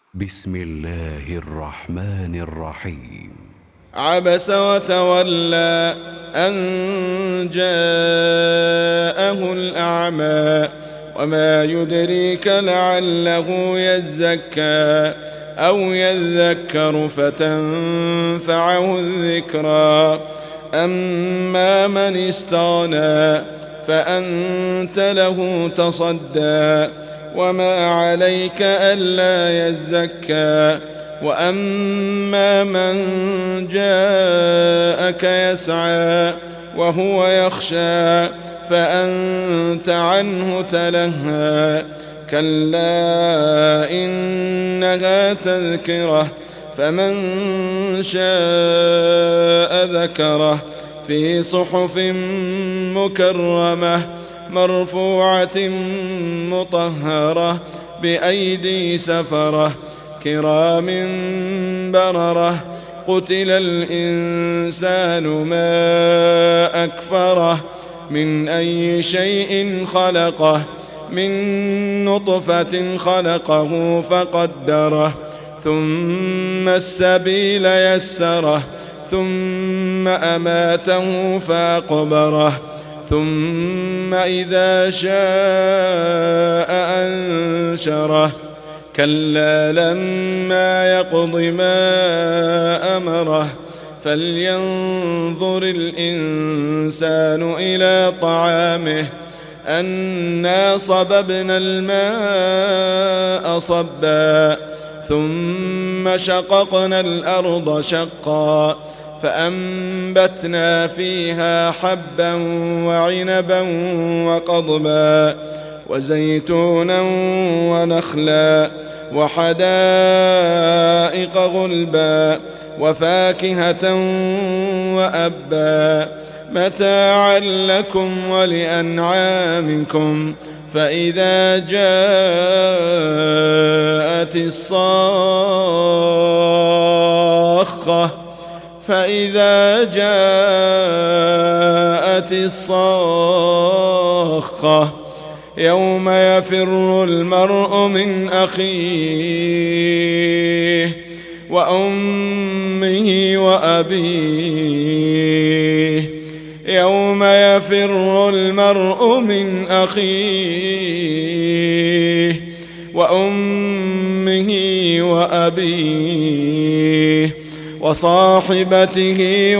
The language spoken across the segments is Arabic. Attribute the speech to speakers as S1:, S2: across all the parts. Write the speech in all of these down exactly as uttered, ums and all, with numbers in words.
S1: بسم الله الرحمن الرحيم.
S2: عبس وتولى أن جاءه الأعمى وما يدريك لعله يزكى أو يذكر فتنفعه الذكرى. أما من استغنى فأنت له تصدى وما عليك ألا يزكى. وأما من جاءك يسعى وهو يخشى فأنت عنه تلهى. كلا إنها تذكرة فمن شاء ذكره في صحف مكرمة مرفوعة مطهرة بأيدي سفرة كرام بررة. قتل الإنسان ما أكفره من أي شيء خلقه من نطفة خلقه فقدره ثم السبيل يسره ثم أماته فأقبره ثم إذا شاء أنشره. كلا لما يقض ما أمره فلينظر الإنسان إلى طعامه أنا صببنا الماء صبا ثم شققنا الأرض شقا فأنبتنا فيها حبا وعنبا وقضبا وزيتونا ونخلا وحدائق غلبا وفاكهة وأبا متاعا لكم ولأنعامكم. فإذا جاءت الصاخة فإذا جاءت الصاخة يوم يفر المرء من أخيه وأمه وأبيه يوم يفر المرء من أخيه وأمه وأبيه وصاحبته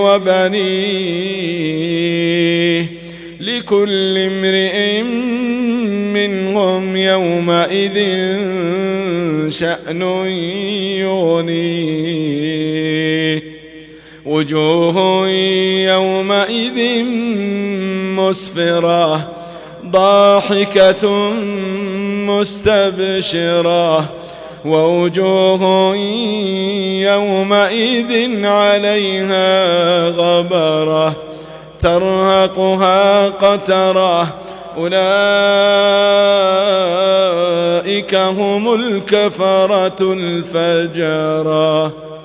S2: وبنيه لكل امرئ منهم يومئذ شأن يغنيه. وجوه يومئذ مسفرة ضاحكة مستبشرة ووجوه يومئذ عليها غبرة ترهقها قترة أولئك هم الكفرة الفجرة.